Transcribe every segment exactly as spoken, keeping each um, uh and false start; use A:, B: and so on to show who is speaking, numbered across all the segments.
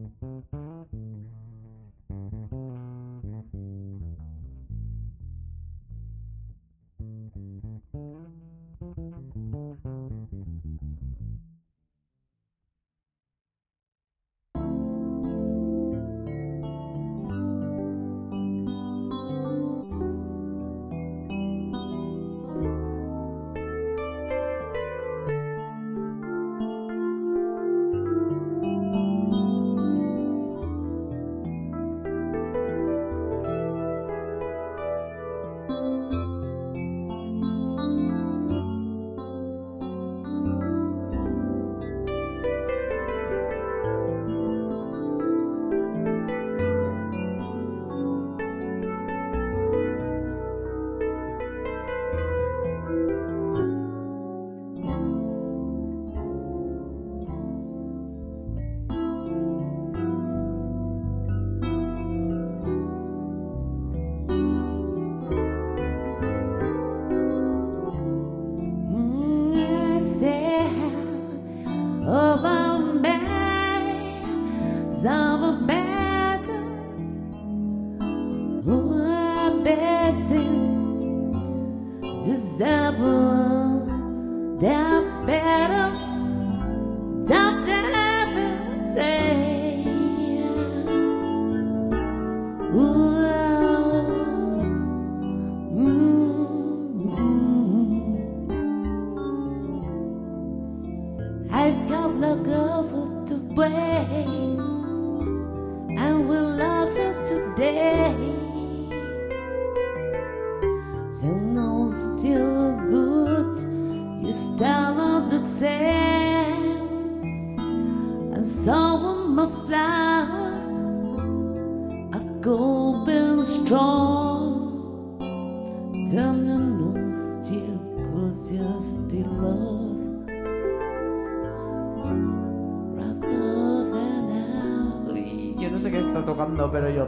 A: Pero yo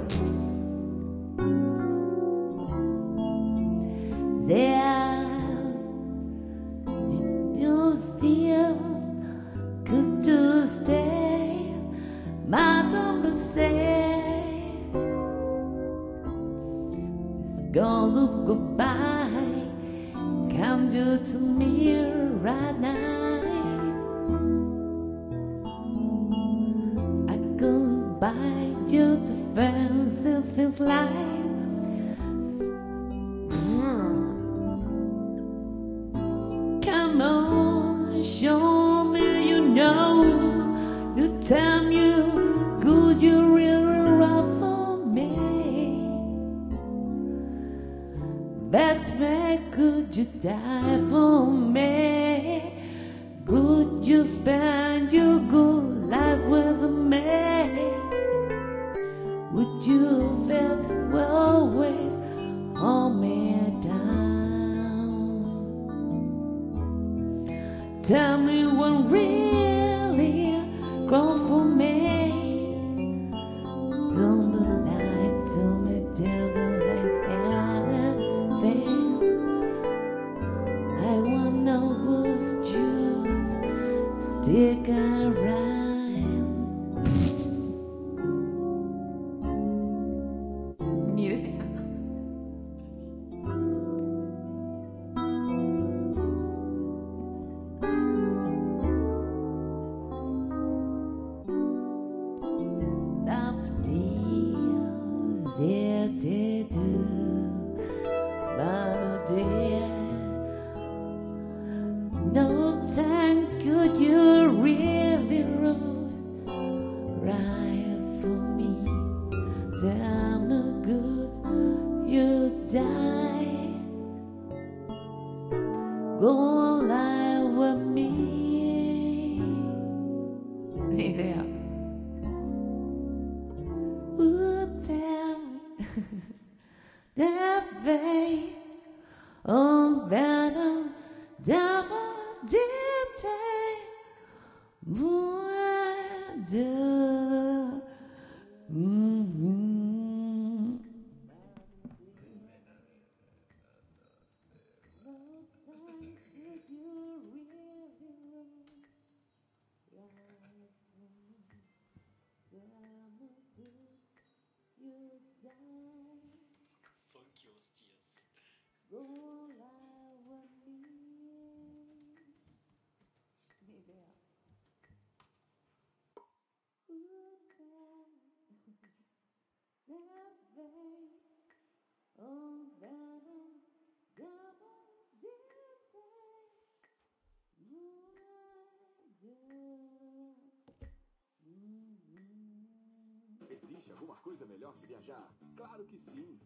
B: Yeah. you down.
C: Funky hostias.
B: All I want me. Ni idea. Ooh, down. That way. Oh, that double duty. What I do. Mm-hmm.
D: Existe alguma coisa melhor que viajar? Claro que sim!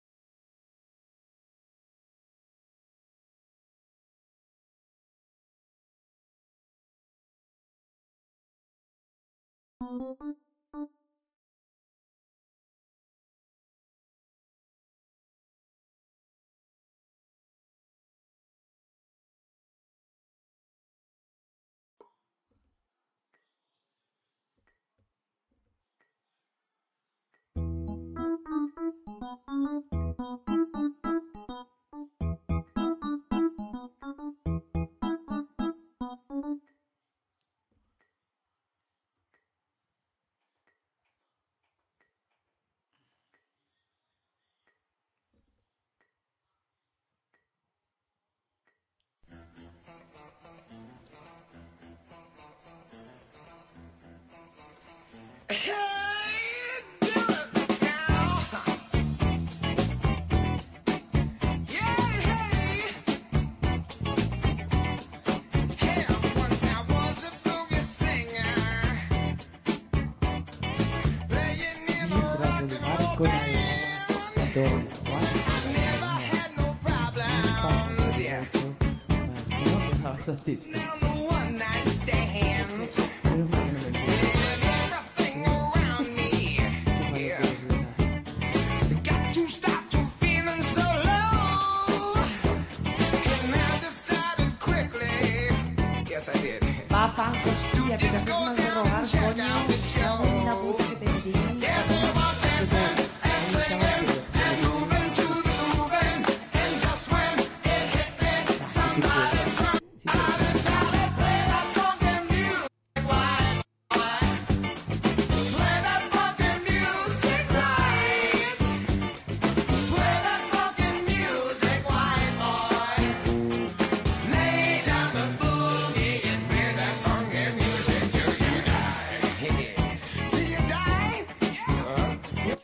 E: One night stands. Everything around me. Yeah. Got to start to feeling so low. And I decided quickly. Yes, I did.
B: Va, fan, hostia, que te haces mal de rogar, coño. Hago una puta que te entiende.
E: Yeah, they were dancing and singing and moving to the moving. And just when it hit me, somebody turned out and shouted, play that funky music, white boy. Play that funky music right. Play that funky music, white boy. Lay down the boogie and play that funky music till you die. Till you die. Uh,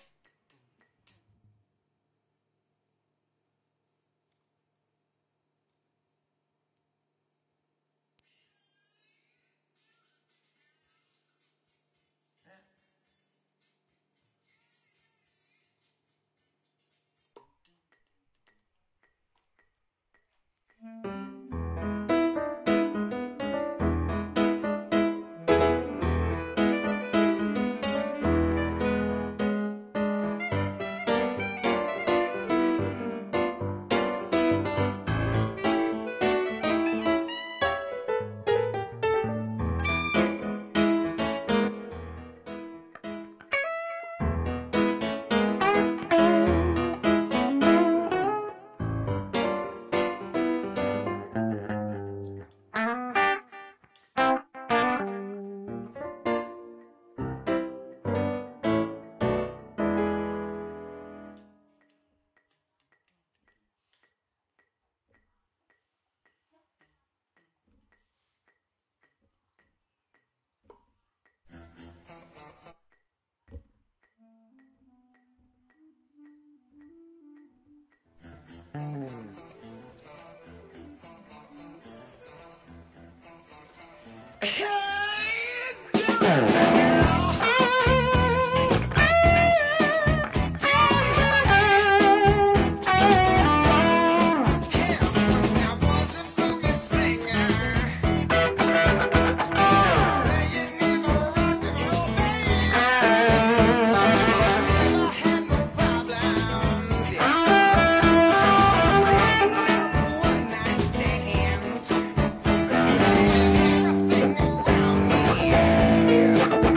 E: Everything around me. Yeah.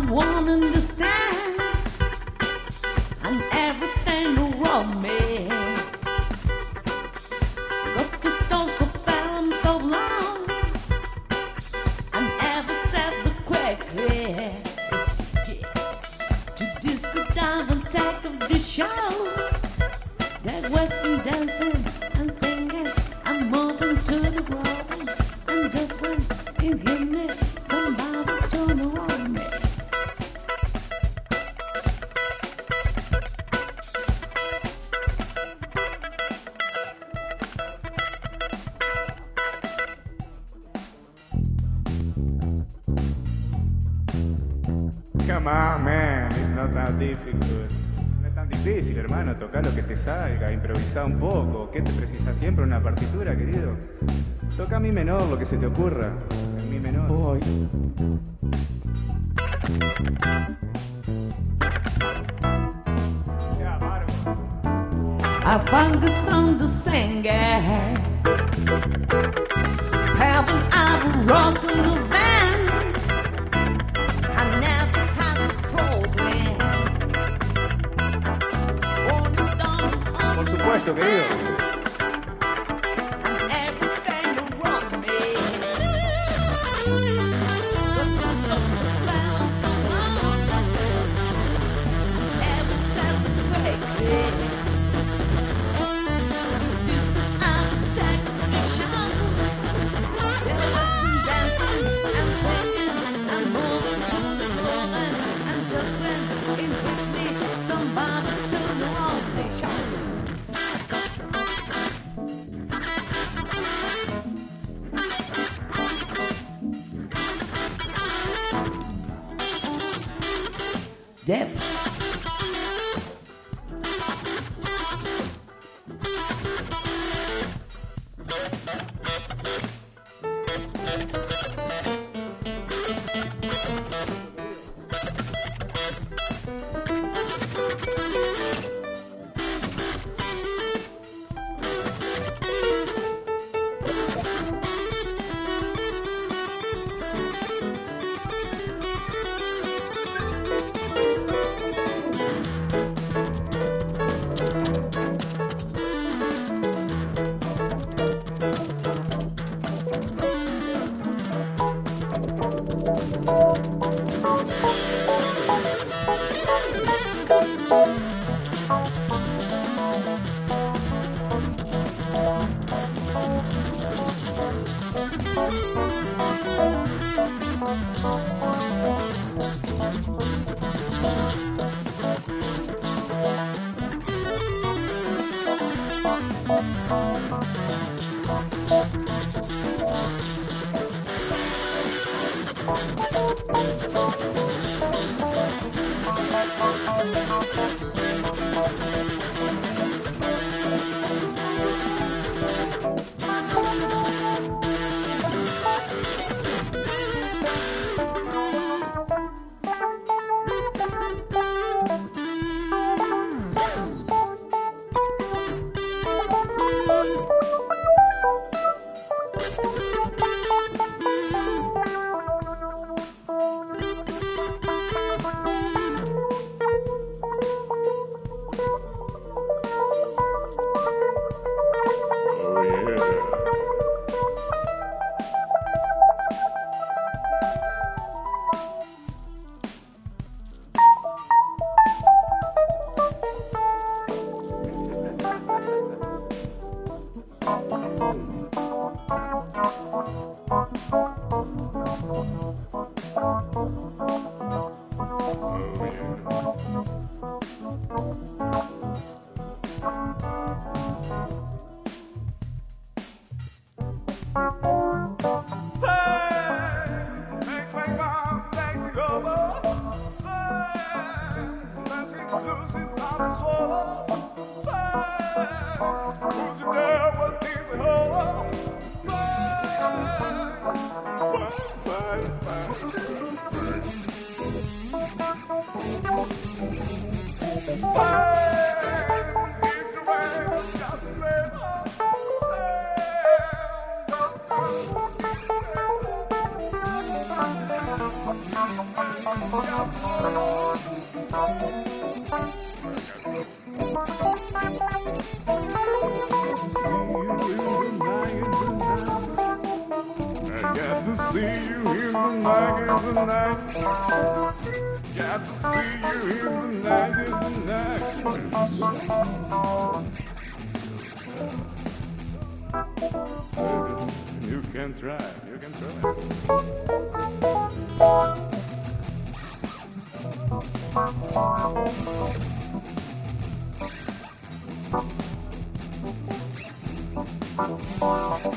E: Someone understands and everything around me. Got the stone so far and so long, and ever said the quickly. It's it to disco dive and take of the show. There was some dancing and singing and moving to the ground, and just when it hit me, somebody turned around me.
F: Come on, man, it's not that difficult. No es tan difícil, hermano, tocar lo que te salga, improvisar un poco. ¿Qué te precisa siempre una partitura, querido? Toca mi menor, lo que se te ocurra. En mi menor.
A: Voy.
F: Ya, Margo.
E: I found it on the singer. Haven't ever rocked in the van. I never had problems. Only done
F: Por supuesto, querido.
E: and everything around me. But the stones around so long. Never said the quickly. To this I'll take the show. There was some dancing and singing and moving to the movement, and just when it hit me, somebody turned around me, shouted. Depth.
F: Hey! Got to see you in the night, in the night. Got to see you in the night, in the night. You can try, you can try.